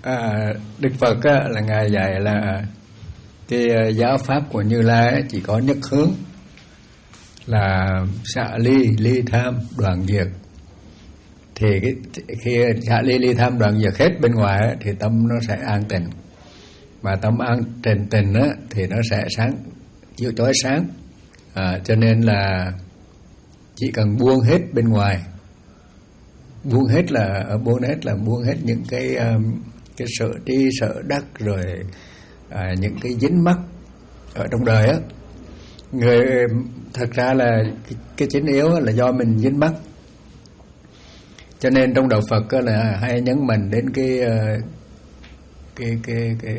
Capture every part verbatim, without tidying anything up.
À, Đức Phật á, là Ngài dạy là cái giáo pháp của Như Lai á, chỉ có nhất hướng là xả ly, ly tham, đoạn diệt. Thì cái, khi xả ly, ly tham, đoạn diệt hết bên ngoài á, thì tâm nó sẽ an tịnh. Mà tâm an tịnh tịnh á, thì nó sẽ sáng, chiếu chói sáng. À, cho nên là chỉ cần buông hết bên ngoài, buông hết là buông hết là buông hết những cái cái sợ tri sợ đắc, rồi à, những cái dính mắc ở trong đời á. Người thật ra là cái, cái chính yếu là do mình dính mắc. Cho nên trong đạo Phật là hay nhấn mạnh đến cái cái cái cái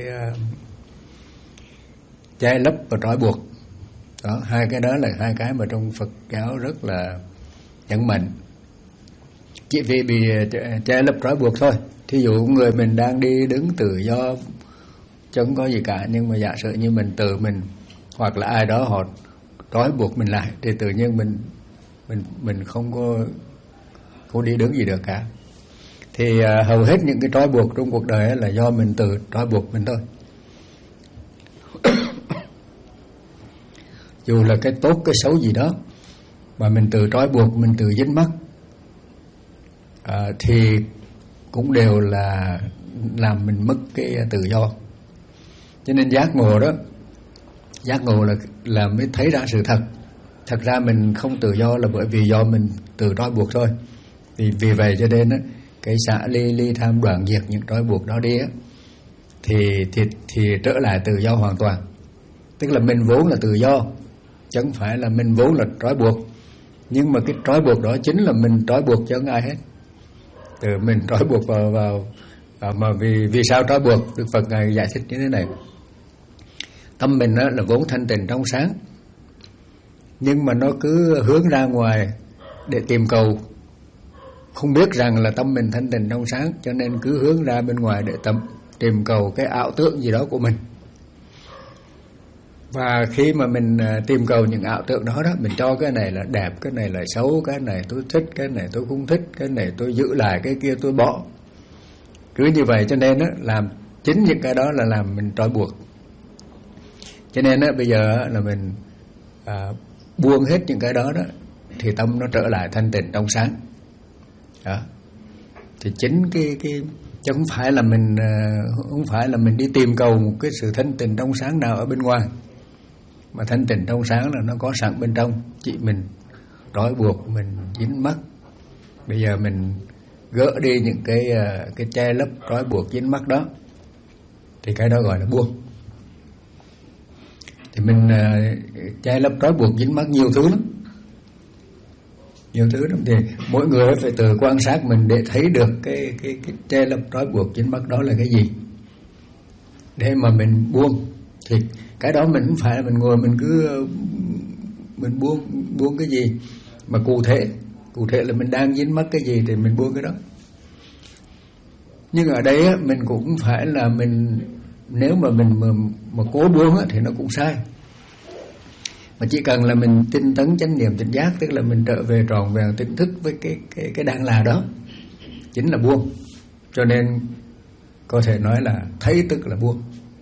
che lấp và trói buộc. Đó, hai cái đó là hai cái mà trong Phật giáo rất là nhấn mạnh. Chỉ vì bị che lấp trói buộc thôi. Thí dụ người mình đang đi đứng tự do, chẳng có gì cả, nhưng mà giả sử như mình tự mình hoặc là ai đó họ trói buộc mình lại, thì tự nhiên mình mình mình không có không đi đứng gì được cả. Thì à, hầu hết những cái trói buộc trong cuộc đời là do mình tự trói buộc mình thôi. Dù là cái tốt cái xấu gì đó mà mình tự trói buộc, mình tự dính mắc, à, thì cũng đều là làm mình mất cái tự do. Cho nên giác ngộ đó, giác ngộ là là mới thấy ra sự thật. Thật ra mình không tự do là bởi vì do mình tự trói buộc thôi. Vì vì vậy cho nên á, cái xả ly, ly tham, đoạn diệt những trói buộc đó đi á, thì thì thì trở lại tự do hoàn toàn. Tức là mình vốn là tự do, chứ không phải là mình vốn là trói buộc. Nhưng mà cái trói buộc đó chính là mình trói buộc cho không ai hết. Từ mình trói buộc vào vào, vào mà vì vì sao trói buộc? Đức Phật Ngài giải thích như thế này. Tâm mình đó là vốn thanh tịnh trong sáng, nhưng mà nó cứ hướng ra ngoài để tìm cầu, không biết rằng là tâm mình thanh tịnh trong sáng, cho nên cứ hướng ra bên ngoài để tâm tìm cầu cái ảo tưởng gì đó của mình. Và khi mà mình tìm cầu những ảo tưởng đó đó, mình cho cái này là đẹp, cái này là xấu, cái này tôi thích, cái này tôi không thích, cái này tôi giữ lại, cái kia tôi bỏ. Cứ như vậy cho nên đó, làm chính những cái đó là làm mình trói buộc. Cho nên đó, bây giờ là mình à, buông hết những cái đó đó, thì tâm nó trở lại thanh tịnh trong sáng. Đó. Thì chính cái cái chứ không phải là mình không phải là mình đi tìm cầu một cái sự thanh tịnh trong sáng nào ở bên ngoài, mà thanh tịnh trong sáng là nó có sẵn bên trong, chỉ mình trói buộc, mình dính mắc. Bây giờ mình gỡ đi những cái cái che lấp trói buộc dính mắc đó, thì cái đó gọi là buông. Thì mình uh, che lấp trói buộc dính mắc nhiều thứ lắm, nhiều thứ lắm. Thì mỗi người phải tự quan sát mình để thấy được cái cái cái che lấp trói buộc dính mắc đó là cái gì, để mà mình buông. Thì cái đó mình không phải là mình ngồi mình cứ mình buông buông cái gì, mà cụ thể cụ thể là mình đang dính mắc cái gì thì mình buông cái đó. Nhưng ở đây á, mình cũng phải là mình, nếu mà mình mà, mà cố buông á, thì nó cũng sai. Mà chỉ cần là mình tinh tấn chánh niệm tỉnh giác, tức là mình trở về tròn vẹn tỉnh thức với cái cái cái đang là đó, chính là buông. Cho nên có thể nói là thấy tức là buông.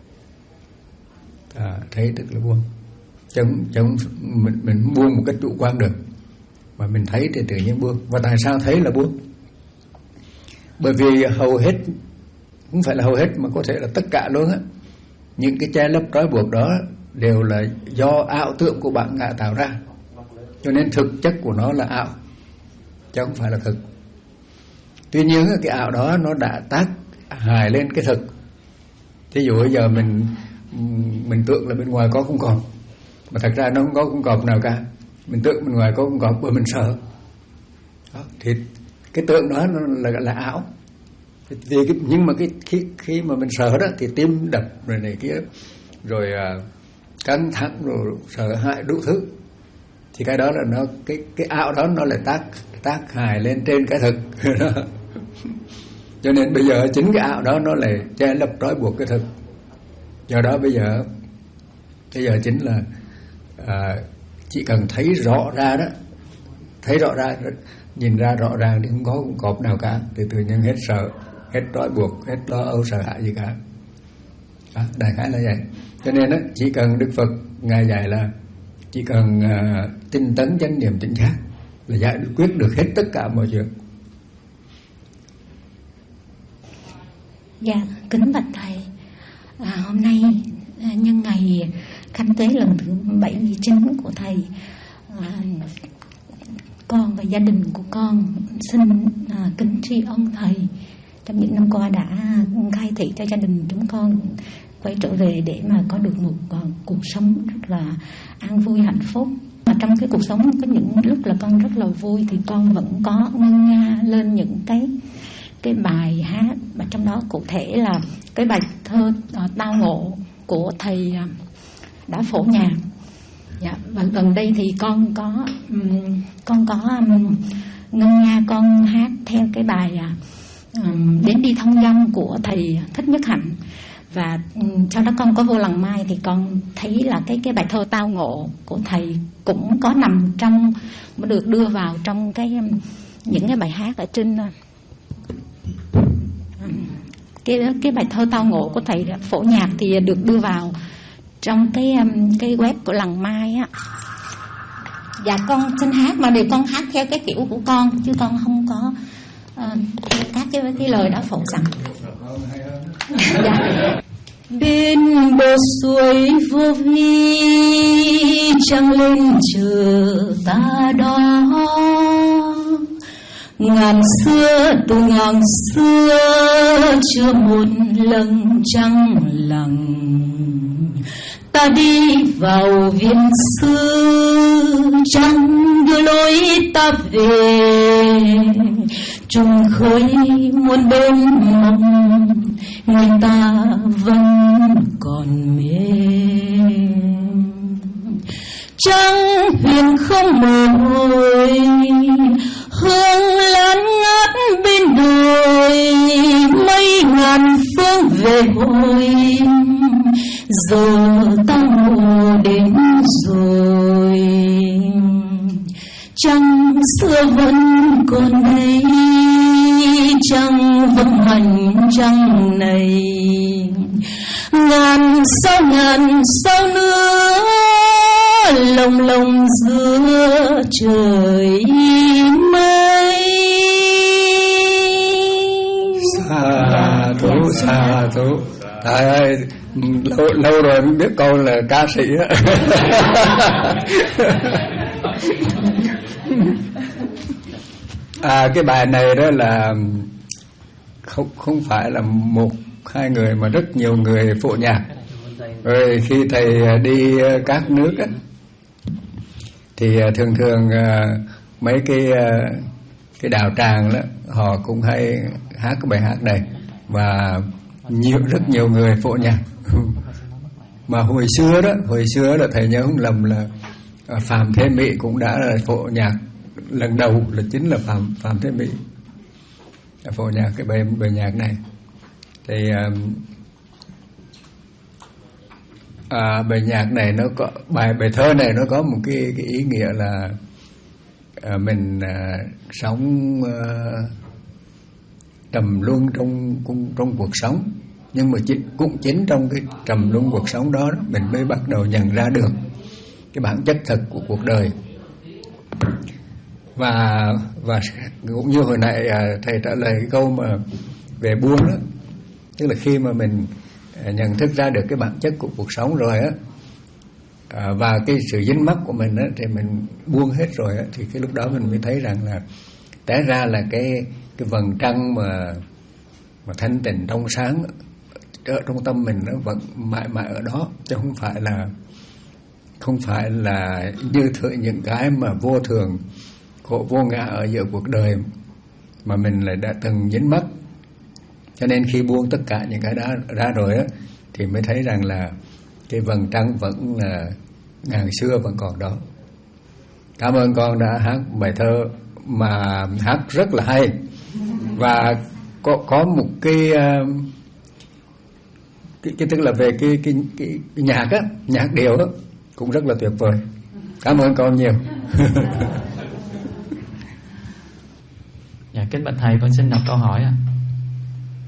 À, thấy tức là buông. Chẳng, chẳng mình mình buông một cách chủ quan được, mà mình thấy thì tự nhiên buông. Và tại sao thấy là buông? Bởi vì hầu hết, không phải là hầu hết mà có thể là tất cả luôn á, những cái che lấp trói buộc đó đều là do ảo tưởng của bạn ngã tạo ra. Cho nên thực chất của nó là ảo, chứ không phải là thực. Tuy nhiên cái ảo đó nó đã tác hại lên cái thực. Thí dụ bây giờ mình mình tưởng là bên ngoài có con cọp, mà thật ra nó không có con cọp nào cả. Mình tưởng bên ngoài có con cọp bởi mình sợ đó, thì cái tưởng đó nó là, là ảo. Thì cái, nhưng mà cái khi, khi mà mình sợ đó thì tim đập rồi này kia, rồi à, căng thẳng, rồi sợ hãi đủ thứ, thì cái đó là nó cái cái ảo đó nó lại tác tác hại lên trên cái thực. Cho nên bây giờ chính cái ảo đó nó lại che lấp trói buộc cái thực. Do đó bây giờ bây giờ chính là à, chỉ cần thấy rõ ra đó, thấy rõ ra, nhìn ra rõ ràng thì không có con cọp nào cả, thì tự nhiên hết sợ, hết trói buộc, hết lo âu sợ hãi gì cả. À, đại khái là vậy. Cho nên đó, chỉ cần Đức Phật ngài dạy là chỉ cần uh, tinh tấn chánh niệm tỉnh giác là giải quyết được hết tất cả mọi chuyện. Dạ, kính bạch thầy, à, hôm nay à, nhân ngày khánh tế lần thứ bảy mươi chín của thầy, à, con và gia đình của con xin à, kính tri ân thầy trong những năm qua đã khai thị cho gia đình chúng con quay trở về để mà có được một uh, cuộc sống rất là an vui hạnh phúc. Mà trong cái cuộc sống có những lúc là con rất là vui thì con vẫn có ngân nga lên những cái cái bài hát, mà trong đó cụ thể là cái bài thơ uh, Tao Ngộ của thầy uh, đã phổ nhạc. Dạ, và gần đây thì con có um, con có um, ngân nga, con hát theo cái bài uh, um, Đến Đi Thông Dong của thầy Thích Nhất Hạnh. Và um, sau đó con có vô Làng Mai thì con thấy là cái cái bài thơ Tao Ngộ của thầy cũng có nằm trong, được đưa vào trong cái um, những cái bài hát ở trên uh, cái cái bài thơ Tao Ngộ của thầy phổ nhạc thì được đưa vào trong cái um, cái web của Làng Mai á. Dạ, con xin hát mà đều con hát theo cái kiểu của con chứ con không có uh, các cái cái lời đã phổ sẵn. Dạ. Bên bờ suối vô vi trăng lên chờ ta đó, ngàn xưa từ ngàn xưa chưa một lần trăng lặng. Ta đi vào viên sư trăng đưa lối ta về, trùng khơi muôn bên mộng người ta vẫn còn mê. Trăng huyền không mỏi hương lan ngát bên đồi, mây ngàn phương về hồi giờ ta ngủ đến rồi. Trăng xưa vẫn còn đây, trăng vẫn hành trăng này, ngàn sao ngàn sao nữa lồng lồng giữa trời mây. Sa thú, sa thú. Thầy ơi, lâu, lâu rồi mới biết câu là ca sĩ á. À, cái bài này đó là không không phải là một hai người mà rất nhiều người phổ nhạc. Rồi khi thầy đi các nước á, thì thường thường mấy cái cái đạo tràng đó họ cũng hay hát cái bài hát này, và nhiều rất nhiều người phổ nhạc. Mà hồi xưa đó, hồi xưa là thầy nhớ không lầm là Phạm Thế Mỹ cũng đã là phổ nhạc lần đầu, là chính là Phạm Phạm Thế Mỹ đã phổ nhạc cái bài bài nhạc này. Thì à, bài nhạc này nó có bài bài thơ này nó có một cái cái ý nghĩa là à, mình à, sống à, trầm luân trong trong trong cuộc sống, nhưng mà chính, cũng chính trong cái trầm luân cuộc sống đó, đó mình mới bắt đầu nhận ra được cái bản chất thật của cuộc đời. Và và cũng như hồi nãy thầy trả lời cái câu mà về buông đó, tức là khi mà mình nhận thức ra được cái bản chất của cuộc sống rồi á, và cái sự dính mắc của mình á, thì mình buông hết rồi á, thì cái lúc đó mình mới thấy rằng là té ra là cái cái vầng trăng mà mà thanh tịnh trong sáng ở trong tâm mình nó vẫn mãi mãi ở đó, chứ không phải là không phải là như thử những cái mà vô thường khổ vô ngã ở giữa cuộc đời mà mình lại đã từng dính mắc. Cho nên khi buông tất cả những cái đó ra rồi á, thì mới thấy rằng là cái vầng trăng vẫn là ngàn xưa vẫn còn đó. Cảm ơn con đã hát bài thơ mà hát rất là hay, và có có một cái cái, cái tức là về cái cái cái, cái nhạc á, nhạc điệu á cũng rất là tuyệt vời. Cảm ơn con nhiều. Dạ, kính bạch thầy, con xin đọc câu hỏi ạ.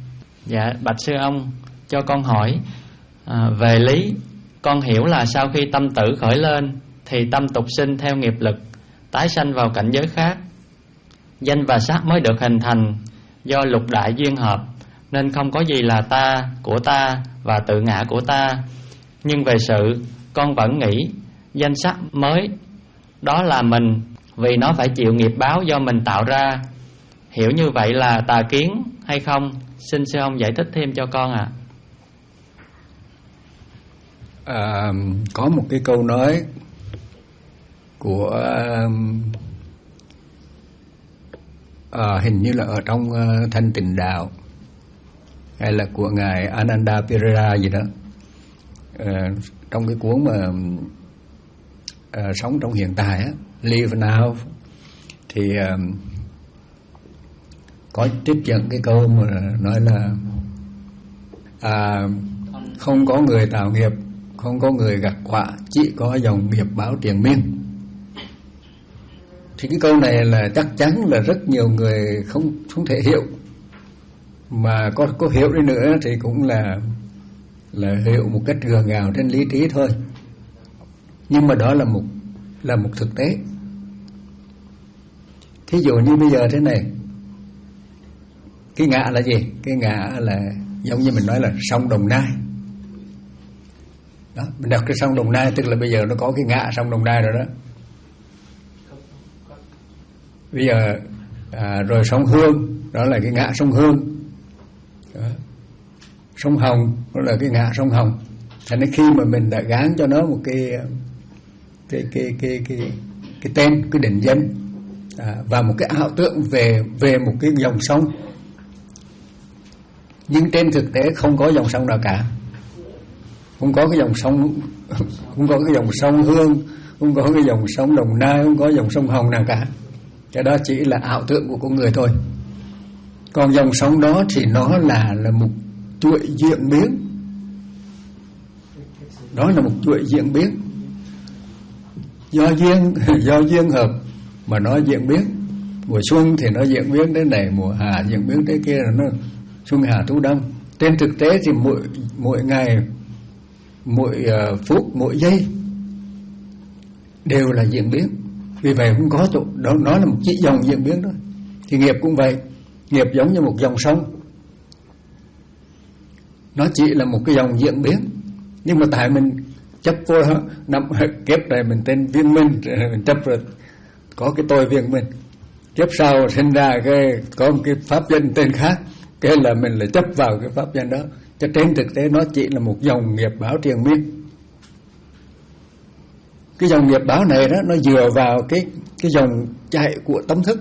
Dạ, bạch sư ông, cho con hỏi, à, về lý con hiểu là sau khi tâm tử khởi lên thì tâm tục sinh theo nghiệp lực, tái sanh vào cảnh giới khác. Danh và sắc mới được hình thành do lục đại duyên hợp, nên không có gì là ta, của ta và tự ngã của ta. Nhưng về sự, con vẫn nghĩ danh sắc mới đó là mình, vì nó phải chịu nghiệp báo do mình tạo ra. Hiểu như vậy là tà kiến hay không? Xin sư ông giải thích thêm cho con ạ. À. À, có một cái câu nói của à, hình như là ở trong uh, Thanh Tịnh Đạo, hay là của ngài Ananda Pereira gì đó, à, trong cái cuốn mà à, sống trong hiện tại á, Live Now, thì à, có tiếp dẫn cái câu mà nói là à, không có người tạo nghiệp, không có người gặt quả, chỉ có dòng nghiệp báo triền miên. Thì cái câu này là chắc chắn là rất nhiều người không không thể hiểu, mà có có hiểu đi nữa thì cũng là là hiểu một cách gượng gạo trên lý trí thôi. Nhưng mà đó là một là một thực tế. Thí dụ như bây giờ thế này, cái ngã là gì? Cái ngã là giống như mình nói là sông Đồng Nai. Đó, mình đọc cái sông Đồng Nai tức là bây giờ nó có cái ngã sông Đồng Nai rồi đó. Bây giờ à, rồi sông Hương, đó là cái ngã sông Hương. Đó. Sông Hồng, đó là cái ngã sông Hồng. Thành nên khi mà mình đã gán cho nó một cái cái cái cái cái, cái tên, cái định danh à, và một cái ảo tưởng về về một cái dòng sông, nhưng trên thực tế không có dòng sông nào cả, không có cái dòng sông, không có cái dòng sông Hương, không có cái dòng sông Đồng Nai, không có dòng sông Hồng nào cả. Cái đó chỉ là ảo tưởng của con người thôi. Còn dòng sông đó thì nó là là một chuỗi diễn biến, đó là một chuỗi diễn biến do duyên do duyên hợp mà nó diễn biến. Mùa xuân thì nó diễn biến đến này, mùa hạ diễn biến tới kia, là nó xuân hạ thu đông. Trên thực tế thì mỗi mỗi ngày, mỗi uh, phút, mỗi giây đều là diễn biến. Vì vậy không có chỗ đó, nó là một chỉ dòng diễn biến thôi. Thì nghiệp cũng vậy, nghiệp giống như một dòng sông, nó chỉ là một cái dòng diễn biến. Nhưng mà tại mình chấp vô năm kiếp này mình tên Viên Minh, mình chấp rồi có cái tôi Viên Minh. Kiếp sau sinh ra cái có một cái pháp danh tên khác, cái là mình lại chấp vào cái pháp danh đó. Cho trên thực tế nó chỉ là một dòng nghiệp báo triền miên. Cái dòng nghiệp báo này đó nó dựa vào cái cái dòng chạy của tâm thức.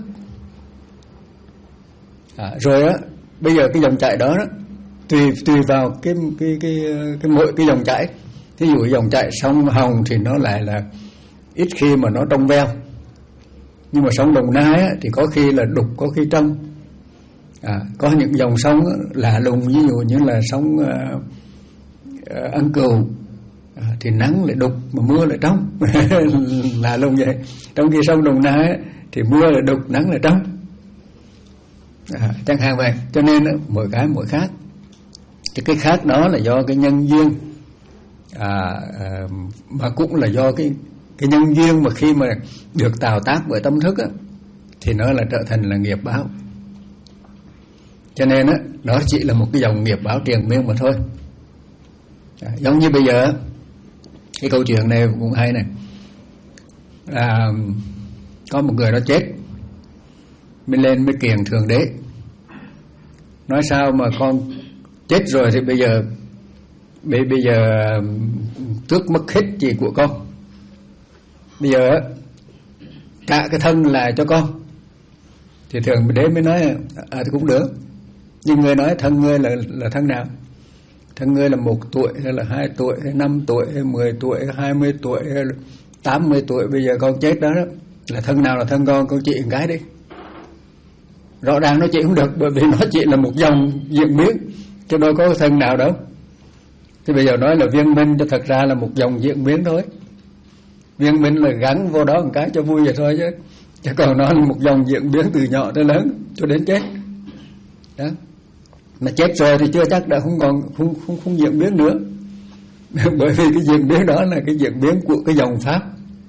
À, rồi á, bây giờ cái dòng chạy đó, đó tùy tùy vào cái cái cái cái mỗi cái dòng chảy. Ví dụ dòng chảy sông Hồng thì nó lại là ít khi mà nó trong veo, nhưng mà sông Đồng Nai á, thì có khi là đục, có khi trong. À, có những dòng sông á, lạ lùng, ví dụ như là sông uh, uh, Ân Cừu, à, thì nắng lại đục mà mưa lại trong. Lạ lùng vậy. Trong khi sông Đồng Nai á, thì mưa lại đục, nắng lại trong. À, chẳng hạn vậy. Cho nên á, mỗi cái mỗi khác. Thì cái khác đó là do cái nhân duyên, à, à, mà cũng là do cái cái nhân duyên mà khi mà được tạo tác bởi tâm thức á, thì nó là trở thành là nghiệp báo. Cho nên á, nó chỉ là một cái dòng nghiệp báo triền miên mà thôi. À, giống như bây giờ cái câu chuyện này cũng hay này, à, có một người đó chết, mới lên mới kiền Thượng Đế, nói sao mà con chết rồi thì bây giờ bây bây giờ tước mất hết gì của con, bây giờ cả cái thân là cho con. Thì Thượng Đế mới nói à thì cũng được, nhưng người nói thân ngươi là là thân nào? Thân ngươi là một tuổi hay là hai tuổi hay năm tuổi hay mười tuổi hay hai mươi tuổi hay là tám mươi tuổi, bây giờ con chết đó, đó là thân nào là thân con? Con chỉ một cái đi. Rõ ràng nó chỉ không được, bởi vì nó chỉ là một dòng diễn biến, chứ đâu có thân nào đâu. Thì bây giờ nói là Viên Minh cho thật ra là một dòng diễn biến thôi. Viên Minh là gắn vô đó một cái cho vui vậy thôi chứ, chứ còn nó là một dòng diễn biến từ nhỏ tới lớn cho đến chết đó. Mà chết rồi thì chưa chắc đã không còn không không không diễn biến nữa. Bởi vì cái diễn biến đó là cái diễn biến của cái dòng pháp.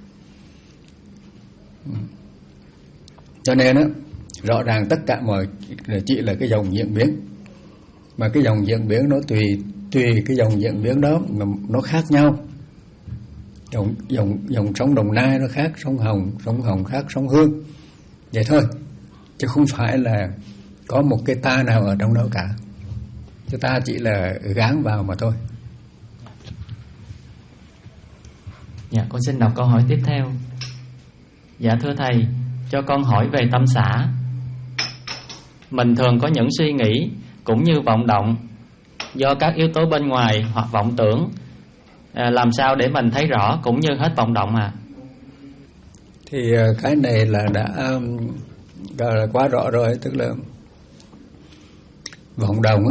Cho nên á, rõ ràng tất cả mọi chỉ là cái dòng diễn biến. Mà cái dòng diễn biến nó tùy tùy cái dòng diễn biến đó mà nó khác nhau. Dòng dòng dòng sông Đồng Nai nó khác sông Hồng, sông Hồng khác sông Hương. Vậy thôi, chứ không phải là có một cái ta nào ở trong đó cả. Chúng ta chỉ là gán vào mà thôi. Dạ, con xin đọc câu hỏi tiếp theo. Dạ thưa thầy, cho con hỏi về tâm xã. Mình thường có những suy nghĩ cũng như vọng động do các yếu tố bên ngoài hoặc vọng tưởng. À, làm sao để mình thấy rõ cũng như hết vọng động à? Thì cái này là đã, đã là quá rõ rồi. Tức là vọng động á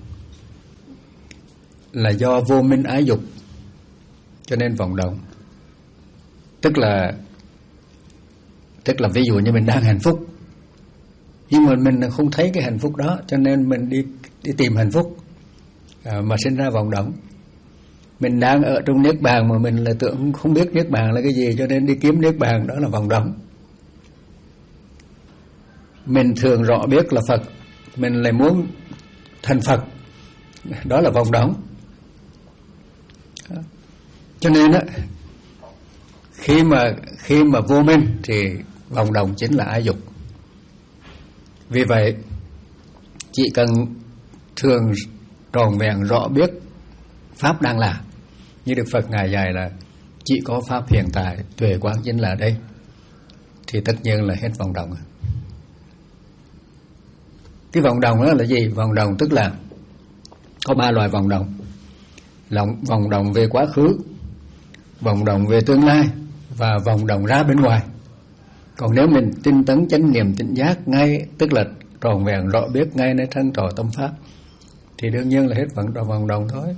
là do vô minh ái dục cho nên vọng động. Tức là Tức là ví dụ như mình đang hạnh phúc, nhưng mà mình không thấy cái hạnh phúc đó, cho nên mình đi đi tìm hạnh phúc, à, mà sinh ra vọng động. Mình đang ở trong niết bàn mà mình là tưởng không biết niết bàn là cái gì, cho nên đi kiếm niết bàn, đó là vọng động. Mình thường rõ biết là Phật, mình lại muốn thành Phật, đó là vọng động. Cho nên á, khi mà khi mà vô minh thì vọng động chính là ái dục. Vì vậy chỉ cần thường tròn vẹn rõ biết pháp đang là, như Đức Phật ngài dạy là chỉ có pháp hiện tại, tuệ quán chính là đây, thì tất nhiên là hết vọng động. Cái vọng động đó là gì? Vọng động tức là có ba loại vọng động. Vọng động về quá khứ, vọng động về tương lai và vọng động ra bên ngoài. Còn nếu mình tinh tấn chánh niệm tỉnh giác ngay, tức là tròn vẹn rõ biết ngay nơi thân trò tâm pháp, thì đương nhiên là hết vọng động vọng động thôi.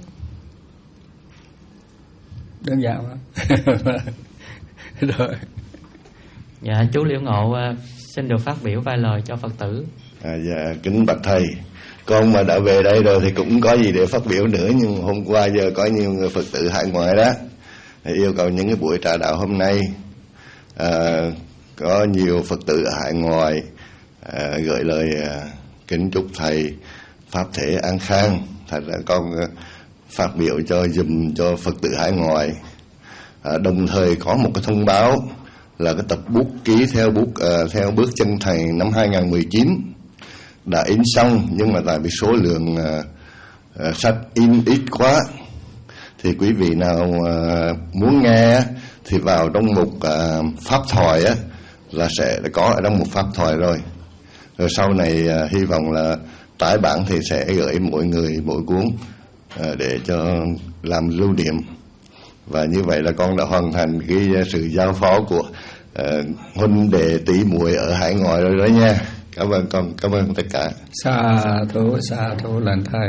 Đơn giản mà. Rồi. Dạ, chú Liễu Ngộ xin được phát biểu vài lời cho Phật tử. À, dạ, kính bạch thầy, con mà đã về đây rồi thì cũng có gì để phát biểu nữa, nhưng hôm qua giờ có nhiều người Phật tử hải ngoại đó thì yêu cầu những cái buổi trà đạo hôm nay, à, có nhiều Phật tử ở hải ngoại à, gửi lời à, kính chúc thầy pháp thể an khang. Thật ra con à, phát biểu cho dùm cho Phật tử hải ngoại. À, đồng thời có một cái thông báo là cái tập bút ký theo bút à, theo bước chân thầy năm hai không một chín đã in xong, nhưng mà tại vì số lượng à, à, sách in ít quá, thì quý vị nào à, muốn nghe thì vào trong một à, pháp thoại á, là sẽ có ở trong một pháp thoại rồi. Rồi sau này à, hy vọng là tái bản thì sẽ gửi mỗi người mỗi cuốn à, để cho làm lưu niệm. Và như vậy là con đã hoàn thành cái sự giao phó của à, huynh đệ tỷ muội ở hải ngoại rồi đó nha. Cảm ơn con, cảm ơn tất cả. Sa thú, sa thú lành thầy.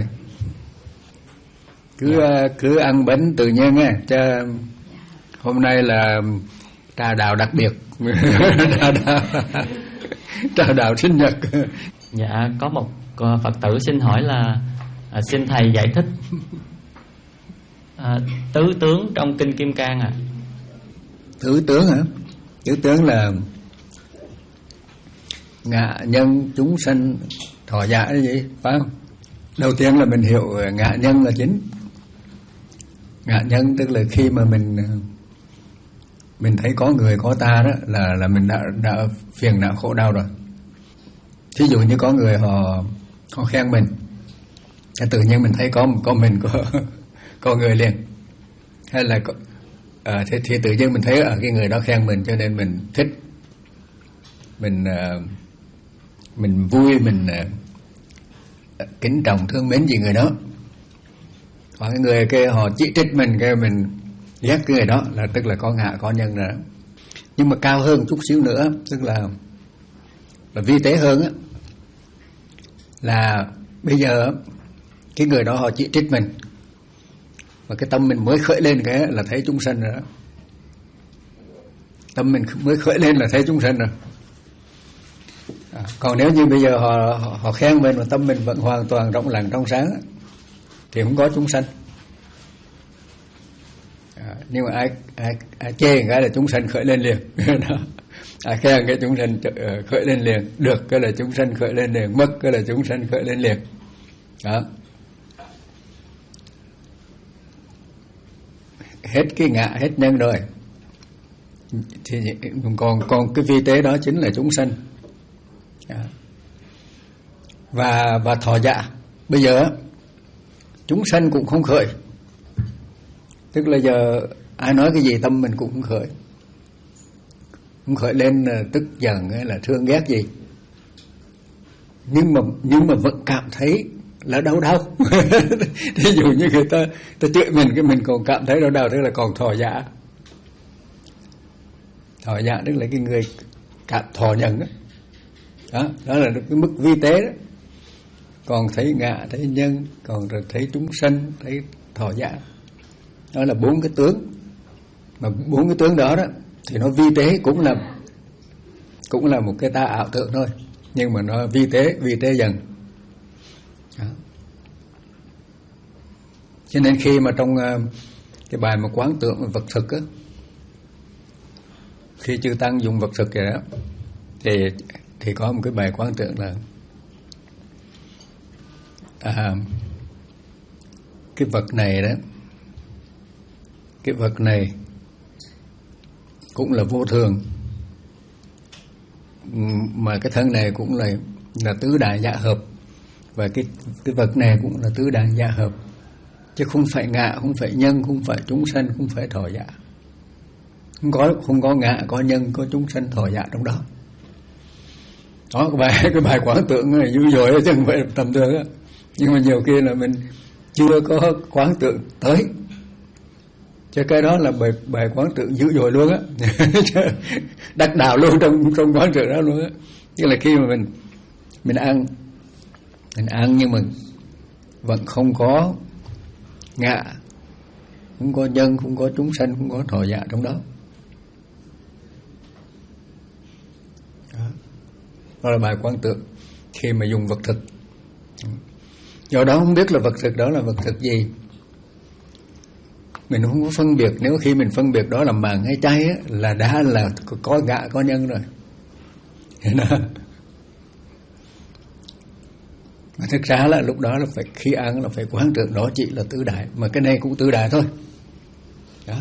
Cứ cứ ăn bánh tự nhiên nghe, chứ hôm nay là trà đạo đặc biệt. trà đạo trà đạo sinh nhật. Dạ, có một Phật tử xin hỏi là à, xin thầy giải thích à, tứ tướng trong kinh Kim Cang à. Tứ tướng hả? Tứ tướng là ngạ nhân chúng sanh thọ giả cái gì, phải không? Đầu tiên là mình hiểu ngạ nhân là chính. Ngạ nhân tức là khi mà mình mình thấy có người có ta đó là là mình đã đã phiền não khổ đau rồi. Thí dụ như có người họ họ khen mình, tự nhiên mình thấy có có mình có có người liền, hay là có, à, thì, thì tự nhiên mình thấy ở cái người đó khen mình, cho nên mình thích, mình uh, mình vui, mình uh, kính trọng thương mến gì người đó. Còn cái người kia họ chỉ trích mình, cái mình ghét cái người đó, là tức là có ngạ có nhân rồi đó. Nhưng mà cao hơn chút xíu nữa, tức là là vi tế hơn á, là bây giờ cái người đó họ chỉ trích mình, và cái tâm mình mới khởi lên cái là thấy chúng sanh rồi đó. Tâm mình mới khởi lên là thấy chúng sanh rồi. À, À, còn nếu như bây giờ họ họ, họ khen mình mà tâm mình vẫn hoàn toàn rộng lặng trong sáng thì không có chúng sanh. À, nhưng mà ai ai, ai chê cái là chúng sanh khởi lên liền. Ai khen cái chúng sanh khởi lên liền, được cái là chúng sanh khởi lên liền, mất cái là chúng sanh khởi lên liền. Đó. Hết cái ngã, hết nhân rồi thì còn còn cái vi tế đó chính là chúng sanh. À. Và và thọ dạ. Bây giờ chúng sanh cũng không khởi. Tức là giờ ai nói cái gì tâm mình cũng không khởi. Không khởi lên là tức giận hay là thương ghét gì. Nhưng mà nhưng mà vẫn cảm thấy là đau đau. Thí dụ như người ta ta chửi mình cái mình còn cảm thấy đau đau, tức là còn thọ dạ. Thọ dạ tức là cái người cảm thọ nhận đó. Đó, đó là cái mức vi tế đó. Còn thấy ngã, thấy nhân, còn rồi thấy chúng sanh, thấy thọ dạ. Đó là bốn cái tướng. Mà bốn cái tướng đó đó thì nó vi tế cũng là cũng là một cái ta ảo tưởng thôi, nhưng mà nó vi tế, vi tế dần. Đó. Cho nên khi mà trong cái bài mà quán tưởng vật thực á, khi chư tăng dùng vật thực vậy đó, thì thì có một cái bài quán tưởng là à, cái vật này đó, cái vật này cũng là vô thường, mà cái thân này cũng là là tứ đại dạ hợp, và cái cái vật này cũng là tứ đại dạ hợp, chứ không phải ngã, không phải nhân, không phải chúng sanh, không phải thọ dạ. Không có không có ngã, có nhân, có chúng sanh, thọ dạ trong đó. Đó, cái bài cái bài quán tưởng này dữ dội chứ không phải tầm thường á. Nhưng mà nhiều khi là mình chưa có quán tưởng tới, chứ cái đó là bài bài quán tưởng dữ dội luôn á. Đắc đạo luôn trong trong quán tưởng đó luôn á. Tức là khi mà mình mình ăn mình ăn nhưng mà vẫn không có ngã, không có nhân, không có chúng sanh, không có thọ dạ trong đó. Đó, đó là bài quán tưởng khi mà dùng vật thực. Do đó không biết là vật thực đó là vật thực gì. Mình không có phân biệt. Nếu khi mình phân biệt đó là màng hay chay á, là đã là có ngã, có nhân rồi. Mà thực ra là lúc đó là phải khi ăn là phải quán tưởng đó chỉ là tứ đại, mà cái này cũng tứ đại thôi. Đó.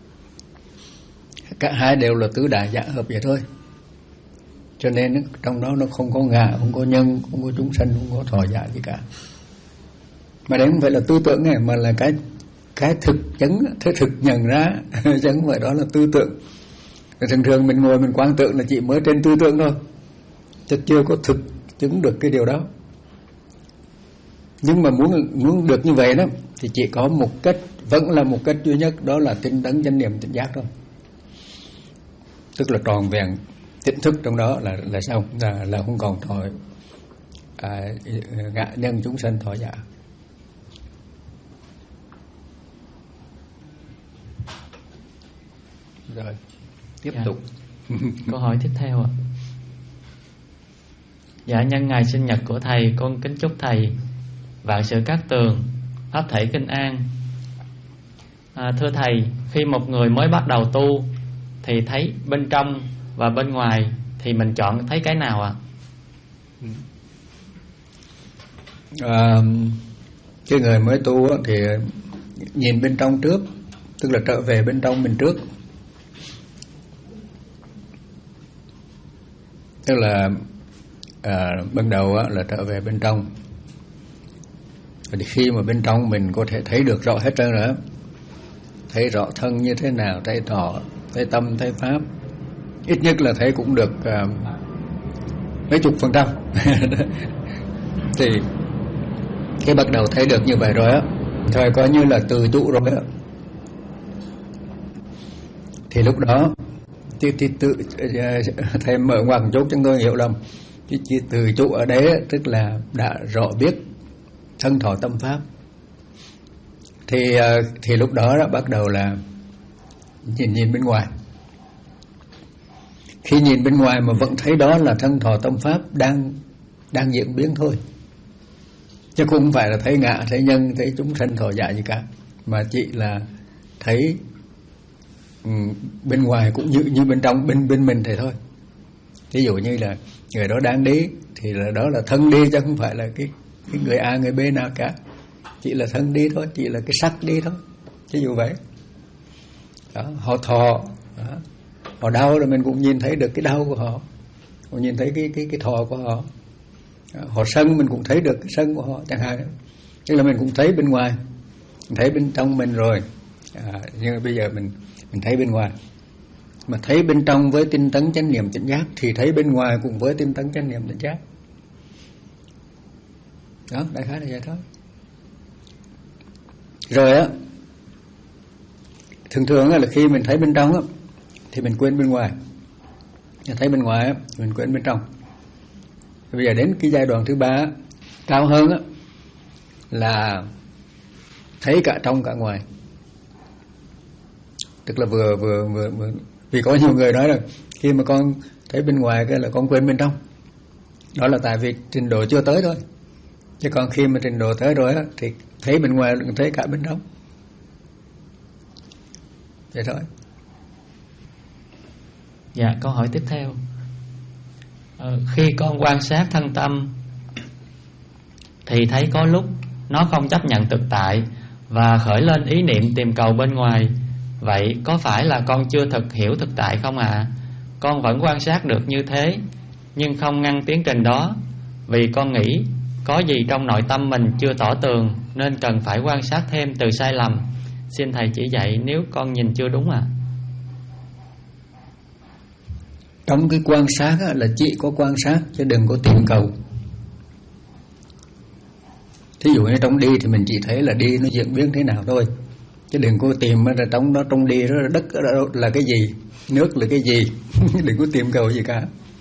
Cả hai đều là tứ đại dạ hợp vậy thôi. Cho nên trong đó nó không có ngã, không có nhân, không có chúng sanh, không có thọ dạ gì cả. Mà đấy không phải là tư tưởng này, mà là cái cái thực chứng, thế thực nhận ra, chứ không phải đó là tư tưởng. Thường thường mình ngồi mình quán tưởng là chỉ mới trên tư tưởng thôi, chứ chưa có thực chứng được cái điều đó. Nhưng mà muốn muốn được như vậy đó thì chỉ có một cách, vẫn là một cách duy nhất, đó là tinh tấn chánh niệm tỉnh giác thôi. Tức là tròn vẹn tỉnh thức trong đó là là sao? Là là không còn thọ à, ngã nhân chúng sanh thọ dạ. Rồi tiếp dạ. tục. Câu hỏi tiếp theo ạ. Dạ, nhân ngày sinh nhật của thầy, con kính chúc thầy vạn sự cát tường, pháp thể kinh an. À, thưa thầy, khi một người mới bắt đầu tu thì thấy bên trong và bên ngoài, thì mình chọn thấy cái nào ạ? À, cái người mới tu thì nhìn bên trong trước, tức là trở về bên trong mình trước. Tức là à, ban đầu á, là trở về bên trong. Thì khi mà bên trong mình có thể thấy được rõ hết trơn rồi, thấy rõ thân như thế nào, thấy thọ, thấy tâm, thấy pháp, ít nhất là thấy cũng được uh, mấy chục phần trăm. Thì cái bắt đầu thấy được như vậy rồi á, thôi coi như là từ trụ rồi á, thì lúc đó thì, thì tự thầy mở ngoặc một chút chúng tôi hiểu lầm. Cái chữ từ trụ ở đấy tức là đã rõ biết thân thọ tâm pháp. Thì thì lúc đó, đó bắt đầu là nhìn nhìn bên ngoài. Khi nhìn bên ngoài mà vẫn thấy đó là thân thọ tâm pháp đang đang diễn biến thôi, chứ cũng không phải là thấy ngạ, thấy nhân, thấy chúng sanh thọ giả gì cả, mà chỉ là thấy um, bên ngoài cũng như như bên trong, bên bên mình thì thôi. Ví dụ như là người đó đang đi thì là đó là thân đi, chứ không phải là cái cái người A người B nào cả, chỉ là thân đi thôi, chỉ là cái sắc đi thôi, ví dụ vậy. Đó, họ thọ, đó. Họ đau rồi mình cũng nhìn thấy được cái đau của họ, cũng nhìn thấy cái cái cái thọ của họ. Đó, họ sân mình cũng thấy được cái sân của họ chẳng hạn. Tức là mình cũng thấy bên ngoài, mình thấy bên trong mình rồi. À, nhưng bây giờ mình mình thấy bên ngoài, mà thấy bên trong với tinh tấn chánh niệm tỉnh giác thì thấy bên ngoài cũng với tinh tấn chánh niệm tỉnh giác. Đó, đại khái là vậy thôi. Rồi á, thường thường là khi mình thấy bên trong á thì mình quên bên ngoài, thấy bên ngoài á mình quên bên trong. Bây giờ đến cái giai đoạn thứ ba cao hơn á là thấy cả trong cả ngoài, tức là vừa vừa vừa, vừa vì có nhiều người nói là khi mà con thấy bên ngoài cái là con quên bên trong, đó là tại vì trình độ chưa tới thôi, chứ còn khi mà trình độ tới rồi á thì thấy bên ngoài thấy cả bên trong, vậy thôi. Dạ, câu hỏi tiếp theo. Ờ, khi con quan sát thân tâm thì thấy có lúc nó không chấp nhận thực tại và khởi lên ý niệm tìm cầu bên ngoài. Vậy có phải là con chưa thực hiểu thực tại không ạ? À? Con vẫn quan sát được như thế, nhưng không ngăn tiến trình đó, vì con nghĩ có gì trong nội tâm mình chưa tỏ tường, nên cần phải quan sát thêm từ sai lầm. Xin Thầy chỉ dạy nếu con nhìn chưa đúng ạ. À? Trong cái quan sát á, là chỉ có quan sát chứ đừng có tìm cầu. Thí dụ như trong đi thì mình chỉ thấy là đi nó diễn biến thế nào thôi, chứ đừng có tìm là trong đó, trong đi đó đất là cái gì, nước là cái gì. Đừng có tìm cầu gì cả.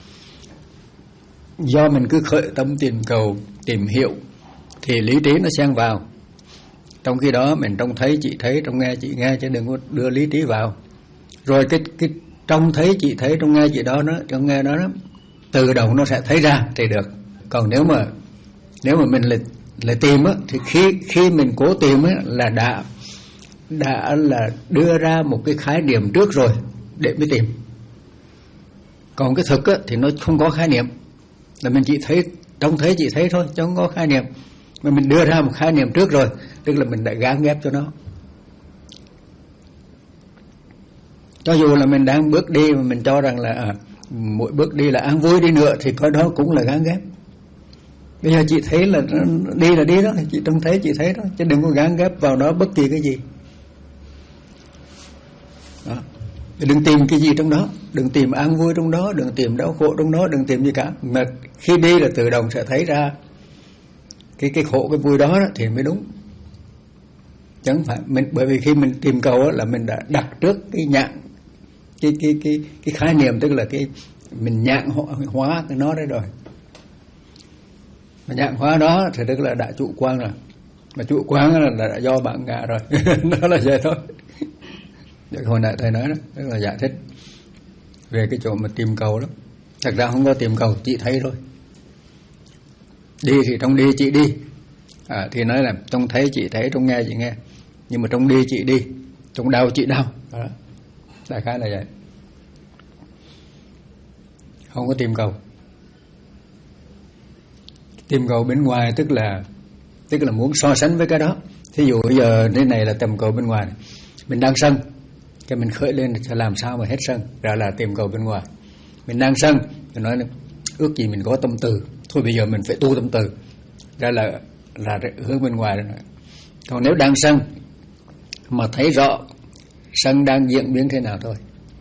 Do mình cứ khởi tâm tìm cầu, tìm hiểu thì lý trí nó xen vào. Trong khi đó mình trông thấy chị thấy, trong nghe chị nghe, chứ đừng có đưa lý trí vào. Rồi cái cái trông thấy chị thấy, trong nghe chị đó, nó trong nghe đó, nó tự động nó sẽ thấy ra thì được. Còn nếu mà nếu mà mình lại lại tìm á, thì khi khi mình cố tìm á là đã đã là đưa ra một cái khái niệm trước rồi để mới tìm. Còn cái thực á thì nó không có khái niệm, là mình chỉ thấy trông thấy chị thấy thôi, chứ không có khái niệm. Mà mình đưa ra một khái niệm trước rồi, tức là mình đã gán ghép cho nó. Cho dù là mình đang bước đi mà mình cho rằng là à, mỗi bước đi là an vui đi nữa, thì coi đó cũng là gán ghép. Bây giờ chị thấy là đi là đi đó, chị trông thấy chị thấy đó, chứ đừng có gán ghép vào đó bất kỳ cái gì đó. Đừng tìm cái gì trong đó, đừng tìm an vui trong đó, đừng tìm đau khổ trong đó, đừng tìm gì cả. Mà khi đi là tự động sẽ thấy ra cái cái khổ cái vui đó, đó thì mới đúng. Chẳng phải mình, bởi vì khi mình tìm cầu là mình đã đặt trước cái nhãn, cái cái cái cái khái niệm, tức là cái mình nhãn hóa cái nó đấy rồi. Mà nhãn hóa đó thì tức là đã chủ quan rồi. Mà chủ quan là, là đã do bản ngã rồi. Nó là vậy thôi. Vậy hồi nãy thầy nói đó, tức là giải thích về cái chỗ mà tìm cầu đó. Thật ra không có tìm cầu, chỉ thấy thôi. Đi thì trong đi chị đi, à, thì nói là trong thấy chị thấy, trong nghe chị nghe. Nhưng mà trong đi chị đi, trong đau chị đau đó. Đại khái là vậy. Không có tìm cầu. Tìm cầu bên ngoài tức là tức là muốn so sánh với cái đó. Thí dụ bây giờ đây này là tìm cầu bên ngoài này. Mình đang sân, cái mình khởi lên thì làm sao mà hết sân, ra là tìm cầu bên ngoài. Mình đang sân, mình nói là ước gì mình có tâm từ, thôi bây giờ mình phải tu tâm từ, ra là là hướng bên ngoài đó. Còn nếu đang sân mà thấy rõ sân đang diễn biến thế nào thôi.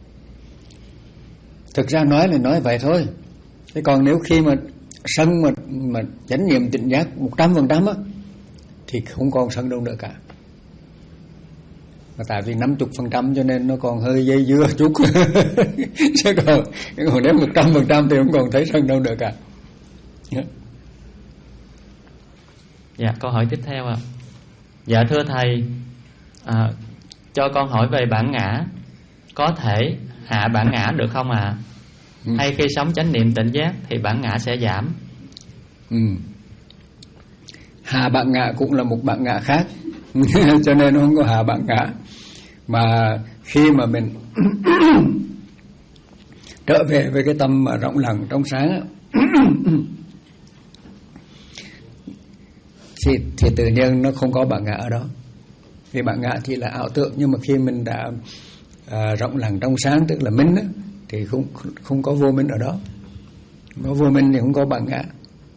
Thực ra nói là nói vậy thôi. Thế còn nếu khi mà sân mà mà chánh niệm tỉnh giác một trăm phần trăm á, thì không còn sân đâu nữa cả. Mà tại vì năm mươi phần trăm cho nên nó còn hơi dây dưa chút. Chứ còn, còn nếu một trăm phần trăm thì không còn thấy sân đâu nữa cả. Yeah. Dạ, câu hỏi tiếp theo ạ. À. Dạ thưa thầy, à, cho con hỏi về bản ngã, có thể hạ bản ngã được không ạ? À? ừ. hay khi sống chánh niệm tỉnh giác thì bản ngã sẽ giảm? Ừ. Hạ bản ngã cũng là một bản ngã khác. Cho nên không có hạ bản ngã. Mà khi mà mình trở về với cái tâm mà rộng lặng trong sáng thì, thì tự nhiên nó không có bản ngã ở đó. Vì bản ngã chỉ là ảo tưởng, nhưng mà khi mình đã à, rộng lặng trong sáng, tức là minh á, thì không không có vô minh ở đó. Có vô minh thì không có bản ngã.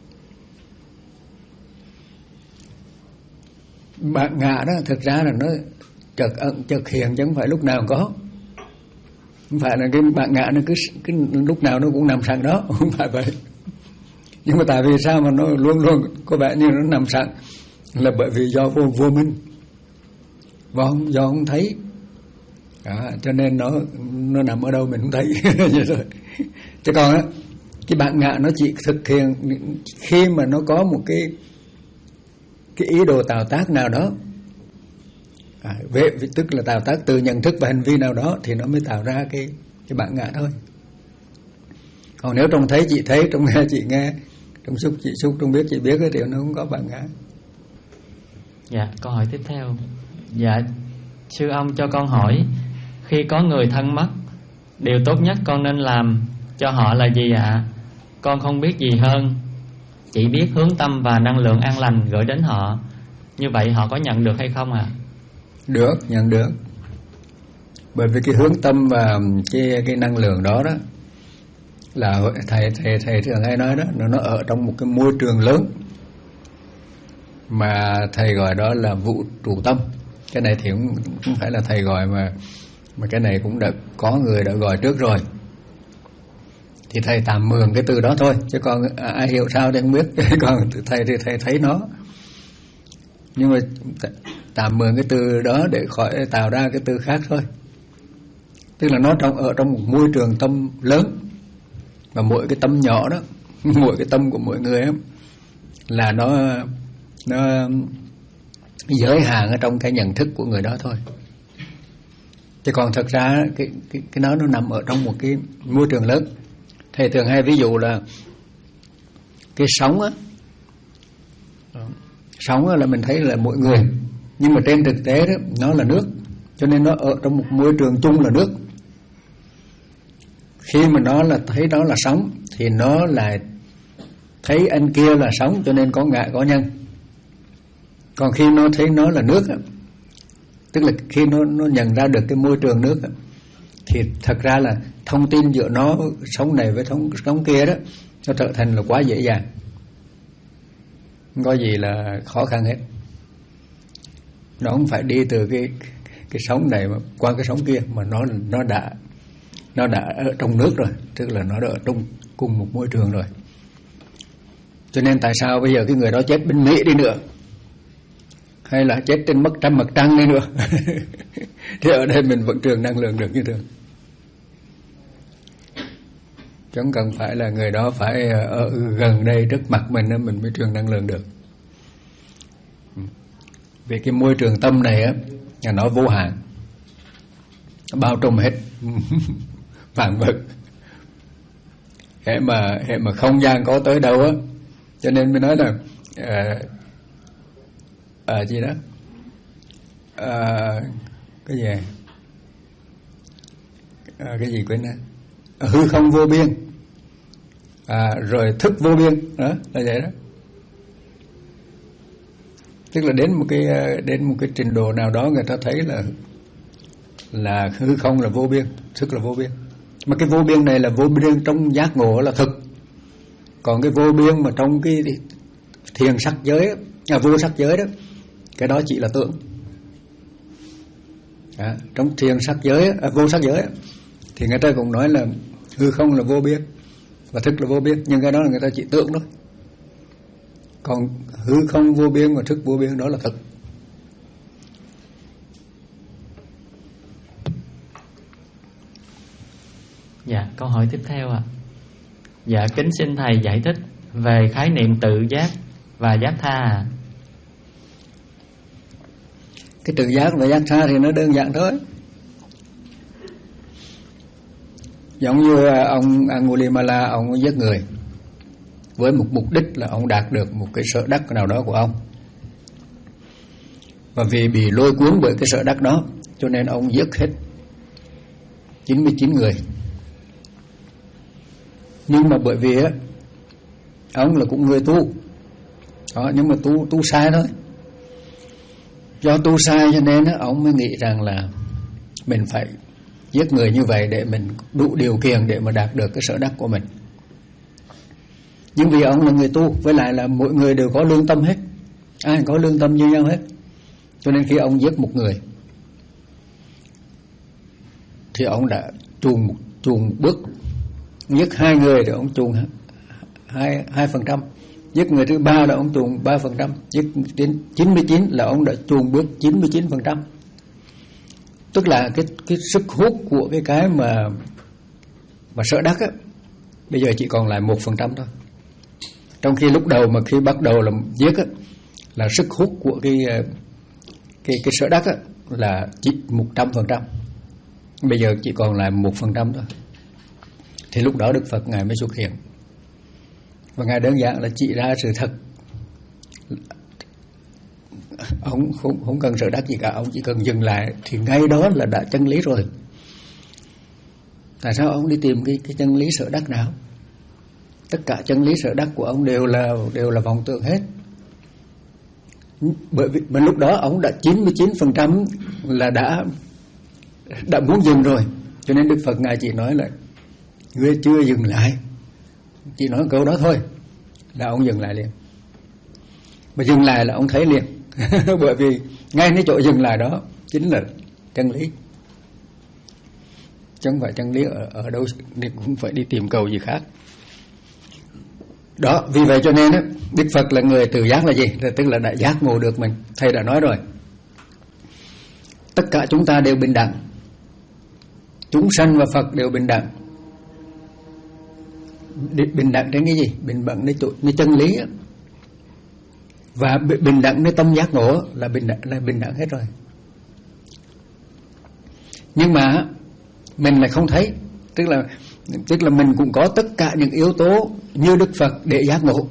Bản ngã đó thực ra là nó chợt ẩn chợt hiện, chứ không phải lúc nào cũng có. Không phải là cái bản ngã nó cứ, cứ lúc nào nó cũng nằm sẵn đó, không phải vậy. Nhưng mà tại vì sao mà nó luôn luôn có vẻ như nó nằm sẵn, là bởi vì do vô vô minh, và không, do không thấy. À, cho nên nó nó nằm ở đâu mình không thấy. Vậy thôi. Chứ còn á, cái bản ngã nó chỉ thực hiện khi mà nó có một cái cái ý đồ tạo tác nào đó, à, về, tức là tạo tác từ nhận thức và hành vi nào đó, thì nó mới tạo ra cái cái bản ngã thôi. Còn nếu trong thấy chị thấy, trong nghe chị nghe, trong xúc chị xúc, trong biết chị biết thì nó không có bản ngã. Dạ, câu hỏi tiếp theo. Dạ, sư ông cho con hỏi, khi có người thân mất, điều tốt nhất con nên làm cho họ là gì ạ? Con không biết gì hơn, chỉ biết hướng tâm và năng lượng an lành gửi đến họ. Như vậy họ có nhận được hay không ạ? À? Được, nhận được. Bởi vì cái hướng tâm và cái cái năng lượng đó đó là thầy thầy thầy thường hay nói đó, nó ở trong một cái môi trường lớn mà thầy gọi đó là vũ trụ tâm. Cái này thì cũng không phải là thầy gọi, mà mà cái này cũng đã có người đã gọi trước rồi. Thì thầy tạm mường cái từ đó thôi, chứ còn ai hiểu sao thì không biết. Còn thầy thì thầy thấy nó. Nhưng mà tạm mường cái từ đó để khỏi tạo ra cái từ khác thôi. Tức là nó trong ở trong một môi trường tâm lớn, và mỗi cái tâm nhỏ đó, mỗi cái tâm của mỗi người ấy, là nó nó giới hạn ở trong cái nhận thức của người đó thôi. Chứ còn thật ra cái cái cái nó nó nằm ở trong một cái môi trường lớn. Thầy thường hay ví dụ là cái sóng á, sóng là mình thấy là mỗi người, nhưng mà trên thực tế đó nó là nước, cho nên nó ở trong một môi trường chung là nước. Khi mà nó là thấy đó là sóng thì nó là thấy anh kia là sóng, cho nên có ngã có nhân. Còn khi nó thấy nó là nước á, tức là khi nó nó nhận ra được cái môi trường nước á, thì thật ra là thông tin giữa nó sóng này với sóng sóng kia đó, nó trở thành là quá dễ dàng, không có gì là khó khăn hết. Nó không phải đi từ cái cái sóng này mà qua cái sóng kia, mà nó nó đã nó đã ở trong nước rồi, tức là nó đã ở trong cùng một môi trường rồi. Cho nên tại sao bây giờ cái người đó chết bên Mỹ đi nữa, hay là chết trên mất trăm mặt trăng đi nữa, thì ở đây mình vẫn truyền năng lượng được như thường. Chứ không cần phải là người đó phải ở gần đây trước mặt mình mình mới truyền năng lượng được. Vì cái môi trường tâm này á, nó vô hạn, nó bao trùm hết vạn vật. Hệ mà hệ mà không gian có tới đâu á, cho nên mới nói là à, à, gì đó à, cái gì à, cái gì quên nè, hư không vô biên, à, rồi thức vô biên, đó là vậy đó. Tức là đến một cái đến một cái trình độ nào đó người ta thấy là là hư không là vô biên, thức là vô biên. Mà cái vô biên này là vô biên trong giác ngộ là thực. Còn cái vô biên mà trong cái thiền sắc giới, à, vô sắc giới đó, cái đó chỉ là tưởng. À, trong thiền sắc giới, à, vô sắc giới thì người ta cũng nói là hư không là vô biên và thức là vô biên, nhưng cái đó là người ta chỉ tưởng thôi. Còn hư không vô biên và thức vô biên đó là thực. Dạ, câu hỏi tiếp theo ạ. À. Dạ, kính xin thầy giải thích về khái niệm tự giác và giác tha à. Cái tự giác và giác tha thì nó đơn giản thôi. Giống như ông Angulimala, ông giết người với một mục đích là ông đạt được một cái sở đắc nào đó của ông, và vì bị lôi cuốn bởi cái sở đắc đó cho nên ông giết hết chín mươi chín người. Nhưng mà bởi vì á, ông là cũng người tu đó, nhưng mà tu tu sai thôi. Do tu sai cho nên á, ông mới nghĩ rằng là mình phải giết người như vậy để mình đủ điều kiện để mà đạt được cái sở đắc của mình. Nhưng vì ông là người tu, với lại là mỗi người đều có lương tâm hết, ai có lương tâm như nhau hết, cho nên khi ông giết một người thì ông đã chuồn chuồn bước. Giết hai người thì ông chuồn hai hai phần trăm, giết người thứ ba là ông chuồn ba phần trăm, giết đến chín mươi chín là ông đã chuồn bước chín mươi chín phần trăm. Tức là cái cái sức hút của cái cái mà mà sở đắc á, bây giờ chỉ còn lại một phần trăm thôi. Trong khi lúc đầu mà khi bắt đầu làm giết á, là sức hút của cái cái cái sở đắc á, là chỉ một trăm phần trăm. Bây giờ chỉ còn lại một phần trăm thôi. Thì lúc đó Đức Phật Ngài mới xuất hiện, và Ngài đơn giản là chỉ ra sự thật. Ông không, không cần sở đắc gì cả, ông chỉ cần dừng lại thì ngay đó là đã chân lý rồi. Tại sao ông đi tìm cái, cái chân lý sở đắc nào? Tất cả chân lý sở đắc của ông đều là đều là vọng tưởng hết. Bởi vì mà lúc đó ông đã chín mươi chín phần trăm là đã đã muốn dừng rồi, cho nên Đức Phật Ngài chỉ nói là ngươi chưa dừng lại, chỉ nói câu đó thôi là ông dừng lại liền. Mà dừng lại là ông thấy liền. Bởi vì ngay cái chỗ dừng lại đó chính là chân lý, chứ không phải chân lý ở, ở đâu nên cũng phải đi tìm cầu gì khác. Đó, vì vậy cho nên á, Đức Phật là người tự giác là gì? Là tức là đã giác ngộ được mình. Thầy đã nói rồi, tất cả chúng ta đều bình đẳng, chúng sanh và Phật đều bình đẳng. Bình đẳng trên cái gì? Bình đẳng đến chỗ chân lý á. Và bình đẳng với tâm giác ngộ là bình đẳng, là bình đẳng hết rồi. Nhưng mà mình lại không thấy, tức là tức là mình cũng có tất cả những yếu tố như Đức Phật để giác ngộ,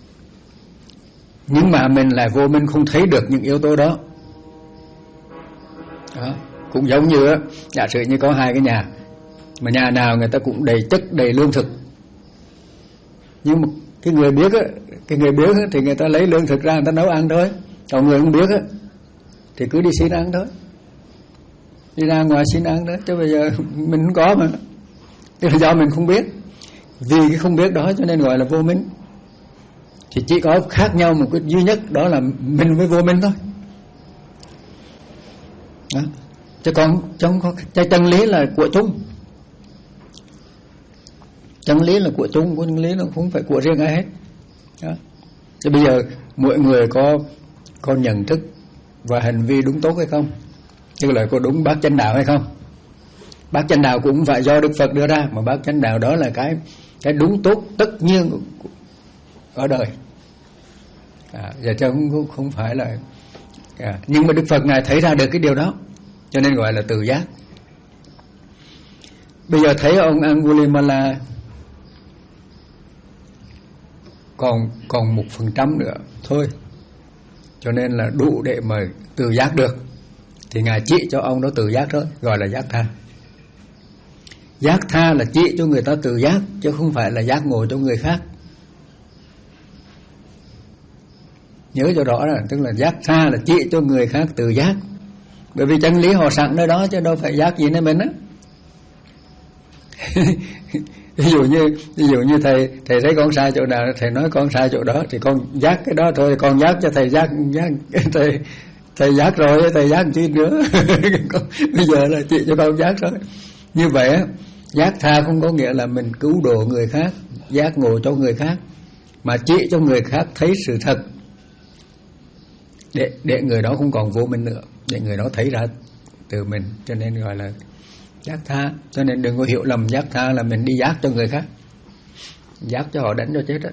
nhưng mà mình lại vô minh không thấy được những yếu tố đó. Đó, cũng giống như giả sử như có hai cái nhà, mà nhà nào người ta cũng đầy chất, đầy lương thực, nhưng mà cái người biết á, cái người biết á, thì người ta lấy lương thực ra người ta nấu ăn thôi. Còn người không biết á, thì cứ đi xin ăn thôi, đi ra ngoài xin ăn đó. Chứ bây giờ mình không có mà, tức là do mình không biết. Vì cái không biết đó cho nên gọi là vô minh. Thì chỉ có khác nhau một cái duy nhất, đó là mình với vô minh thôi đó. Chứ còn trong chân lý là của chung, chân lý là của chung, của chân lý nó không phải của riêng ai hết đó. Chứ bây giờ mỗi người có có nhận thức và hành vi đúng tốt hay không, tức là có đúng bát chánh đạo hay không. Bát chánh đạo cũng phải do Đức Phật đưa ra, mà bát chánh đạo đó là cái cái đúng tốt tất nhiên ở đời à, và chứ không, không phải là à, nhưng mà Đức Phật Ngài thấy ra được cái điều đó, cho nên gọi là tự giác. Bây giờ thấy ông Angulimala còn còn một phần trăm nữa thôi, cho nên là đủ để mà tự giác được, thì Ngài chỉ cho ông đó tự giác thôi, gọi là giác tha. Giác tha là chỉ cho người ta tự giác, chứ không phải là giác ngộ cho người khác. Nhớ cho rõ là tức là giác tha là chỉ cho người khác tự giác, bởi vì chân lý họ sẵn nơi đó chứ đâu phải giác gì nên mình á. Ví dụ như ví dụ như thầy thầy thấy con sai chỗ nào, thầy nói con sai chỗ đó thì con giác cái đó thôi, con giác cho thầy giác giác thầy thầy giác rồi, thầy giác chi nữa. Bây giờ là chị cho con giác thôi. Như vậy giác tha không có nghĩa là mình cứu độ người khác, giác ngộ cho người khác, mà chỉ cho người khác thấy sự thật, để để người đó không còn vô minh nữa, để người đó thấy ra từ mình, cho nên gọi là giác tha. Cho nên đừng có hiểu lầm giác tha là mình đi giác cho người khác, giác cho họ đánh cho chết á.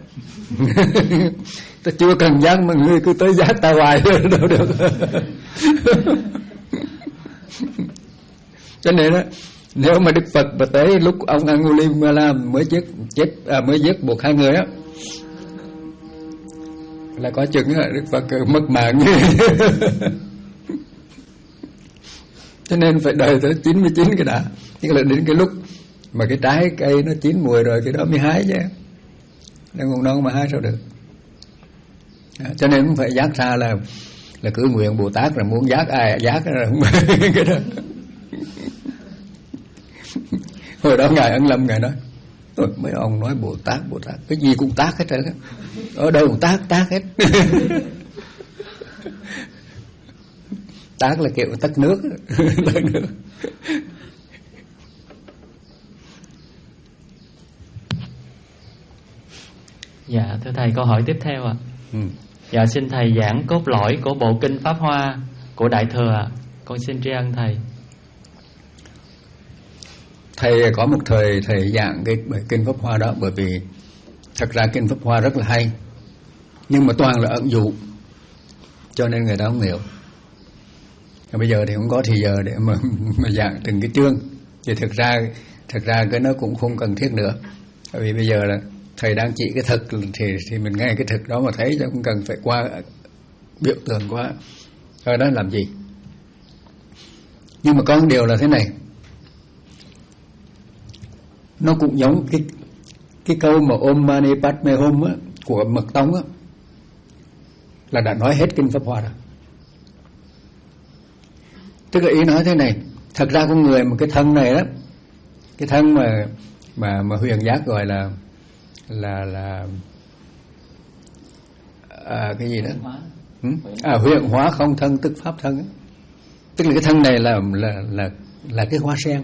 Ta chưa cần giác mà ngươi cứ tới giác ta hoài đâu được. Cho nên đó, Nếu mà Đức Phật mà tới lúc ông Angulimala mới giết chết à, mới giết buộc hai người á, là có chừng là Đức Phật mất mạng. Cho nên phải đợi tới chín mươi chín cái đã, tức là đến cái lúc mà cái trái cây nó chín mùi rồi cái đó mới hái chứ, nó còn non mà hái sao được. À, cho nên cũng phải giác ra là là cứ nguyện Bồ Tát là muốn giác ai giác là không cái đó. Hồi đó ngài Ân Lâm ngài nói, ôi, mấy ông nói Bồ Tát Bồ Tát cái gì cũng tác hết trơn á, ở đâu cũng tác tác hết. Tác là kiểu tắt nước. Tắt nước. Dạ thưa thầy, câu hỏi tiếp theo ạ. Ừ. Dạ xin thầy giảng cốt lõi của bộ kinh Pháp Hoa của Đại Thừa ạ. Con xin tri ân thầy. Thầy có một thời thầy giảng cái kinh Pháp Hoa đó, bởi vì thật ra kinh Pháp Hoa rất là hay, nhưng mà toàn là ẩn dụ, cho nên người ta không hiểu. Bây giờ thì không có thì giờ để mà, mà giảng từng cái chương, thì thực ra thực ra cái nó cũng không cần thiết nữa, bởi vì bây giờ là thầy đang chỉ cái thực thì thì mình nghe cái thực đó mà thấy, chứ không cần phải qua biểu tượng quá ở đó làm gì. Nhưng mà có một điều là thế này, nó cũng giống cái cái câu mà Om Mani Padme Hum á, của Mật Tông á, là đã nói hết kinh Pháp Hoa rồi. Tức là ý nói thế này, thật ra con người một cái thân này đó, cái thân mà mà mà huyền giác gọi là là là à, cái gì đó, ừ? à, huyền hóa không thân tức pháp thân ấy. Tức là cái thân này là là là là cái hoa sen.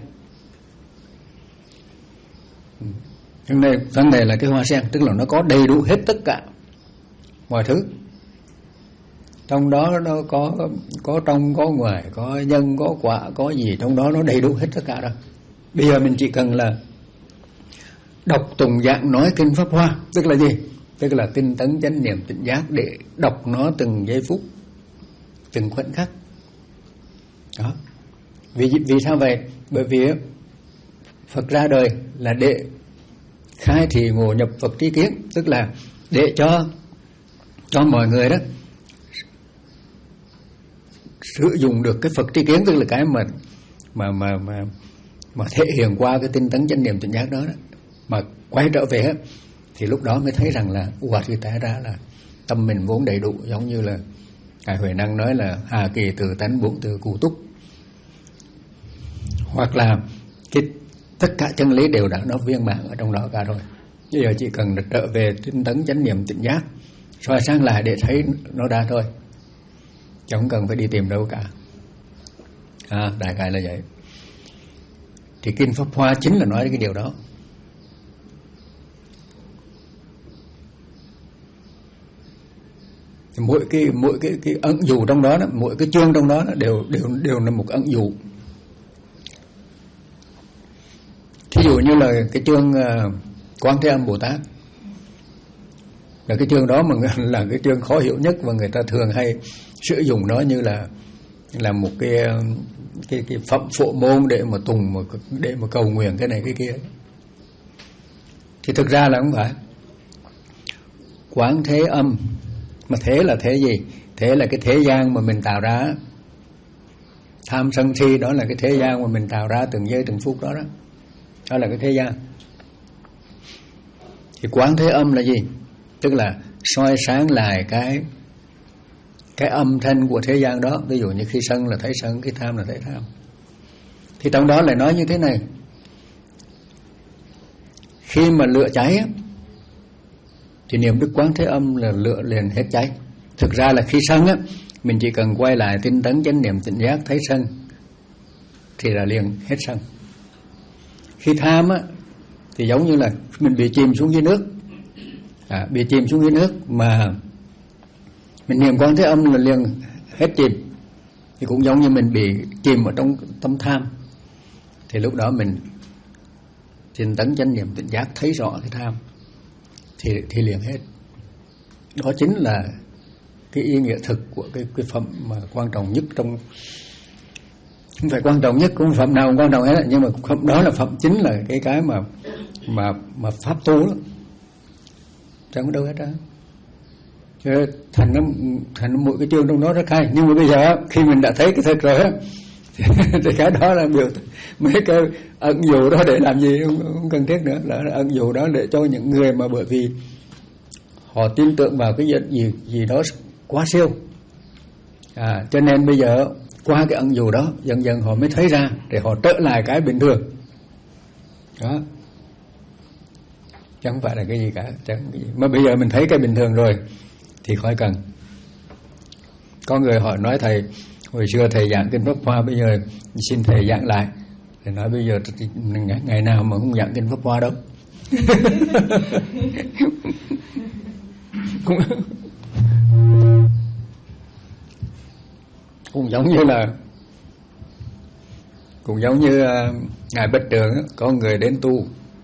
Thân này thân này là cái hoa sen, tức là nó có đầy đủ hết tất cả mọi thứ. Trong đó nó có có trong có ngoài, có nhân có quả, có gì trong đó nó đầy đủ hết tất cả rồi. Bây giờ mình chỉ cần là đọc tùng dạng nói kinh Pháp Hoa, tức là gì? Tức là tinh tấn chánh niệm tỉnh giác, để đọc nó từng giây phút, từng khoảnh khắc. Đó. Vì vì sao vậy? Bởi vì Phật ra đời là để khai thị ngộ nhập Phật tri kiến, tức là để cho cho mọi người đó sử dụng được cái Phật tri kiến, tức là cái mà mà mà mà mà thể hiện qua cái tinh tấn chánh niệm tỉnh giác đó, đó. Mà quay trở về thì lúc đó mới thấy rằng là quả thì té ra là tâm mình vốn đầy đủ, giống như là Ngài Huệ Năng nói là hà kỳ từ tánh bổn từ cụ túc, hoặc là cái tất cả chân lý đều đã nó viên mãn ở trong đó cả rồi. Bây giờ chỉ cần trở về tinh tấn chánh niệm tỉnh giác, soi sáng lại để thấy nó ra thôi, chứ không cần phải đi tìm đâu cả. À, đại概là vậy. Thì kinh Pháp Hoa chính là nói cái điều đó. Mỗi cái mỗi cái cái ẩn dụ trong đó, đó, mỗi cái chương trong đó, đó đều đều đều là một ẩn dụ. Thí dụ như là cái chương uh, Quán Thế Âm Bồ Tát, là cái chương đó mà là cái chương khó hiểu nhất, và người ta thường hay sử dụng nó như là là một cái cái cái phẩm phổ môn để mà tùng, mà để mà cầu nguyện cái này cái kia. Thì thực ra là không phải. Quán Thế Âm, mà thế là thế gì? Thế là cái thế gian mà mình tạo ra. Tham sân si đó là cái thế gian mà mình tạo ra từng giây từng phút đó đó. Đó là cái thế gian. Thì Quán Thế Âm là gì? Tức là soi sáng lại cái cái âm thanh của thế gian đó. Ví dụ như khi sân là thấy sân, khi tham là thấy tham. Thì trong đó lại nói như thế này, khi mà lửa cháy thì niệm Đức Quán Thế Âm là lửa liền hết cháy. Thực ra là khi sân á, mình chỉ cần quay lại tinh tấn chánh niệm tỉnh giác thấy sân thì là liền hết sân. Khi tham á thì giống như là mình bị chìm xuống dưới nước, à, bị chìm xuống dưới nước mà mình niệm Quán Thế Âm là liền hết chìm. Thì cũng giống như mình bị chìm ở trong tâm tham, thì lúc đó mình tinh tấn chánh niệm tỉnh giác thấy rõ cái tham thì thì liền hết. Đó chính là cái ý nghĩa thực của cái cái phẩm mà quan trọng nhất trong Không phải quan trọng nhất, cũng phẩm nào cũng quan trọng hết, nhưng mà phẩm đó là phẩm chính, là cái cái mà mà mà pháp tu đó, chẳng có đâu hết đó. Thành nó thành mỗi cái chương trong đó rất hay, nhưng mà bây giờ khi mình đã thấy cái thật rồi á thì cái đó là biểu mấy cái ẩn dụ đó để làm gì không, không cần thiết nữa, là ẩn dụ đó để cho những người mà bởi vì họ tin tưởng vào cái gì gì đó quá siêu, à, cho nên bây giờ qua cái ẩn dụ đó dần dần họ mới thấy ra để họ trở lại cái bình thường đó, chẳng phải là cái gì cả, chẳng cái gì. Mà bây giờ mình thấy cái bình thường rồi thì khỏi cần. Có người họ nói thầy hồi xưa thầy giảng kinh Pháp Hoa, bây giờ xin thầy giảng lại. Thầy nói bây giờ ngày nào mà không giảng kinh Pháp Hoa đâu. cũng, cũng giống như là cũng giống như uh, ngài Bách Trường á, có người đến tu,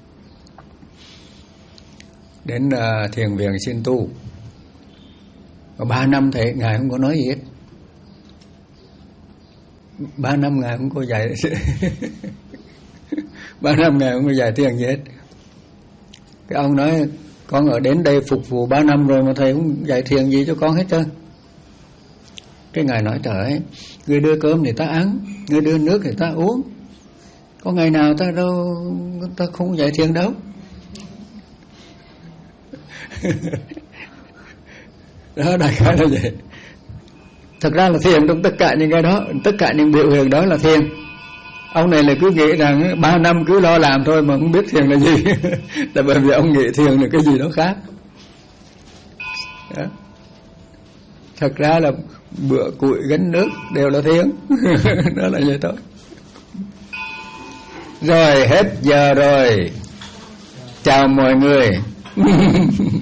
đến uh, thiền viện xin tu. Có ba năm thầy ngài không có nói gì hết, ba năm ngài không có dạy ba năm ngài không có dạy thiền gì hết. Cái ông nói con ở đến đây phục vụ ba năm rồi mà thầy không dạy thiền gì cho con hết trơn. Cái ngài nói trời ơi, người đưa cơm thì ta ăn, người đưa nước thì ta uống, có ngày nào ta đâu ta không dạy thiền đâu. Đó, đại khái là vậy. Thật ra là thiền trong tất cả những cái đó, tất cả những biểu hiện đó là thiền. Ông này là cứ nghĩ rằng ba năm cứ lo làm thôi mà không biết thiền là gì. Là bởi vì ông nghĩ thiền là cái gì đó khác đó. Thật ra là bữa củi gánh nước đều là thiền. Đó là vậy thôi. Rồi hết giờ rồi, chào mọi người.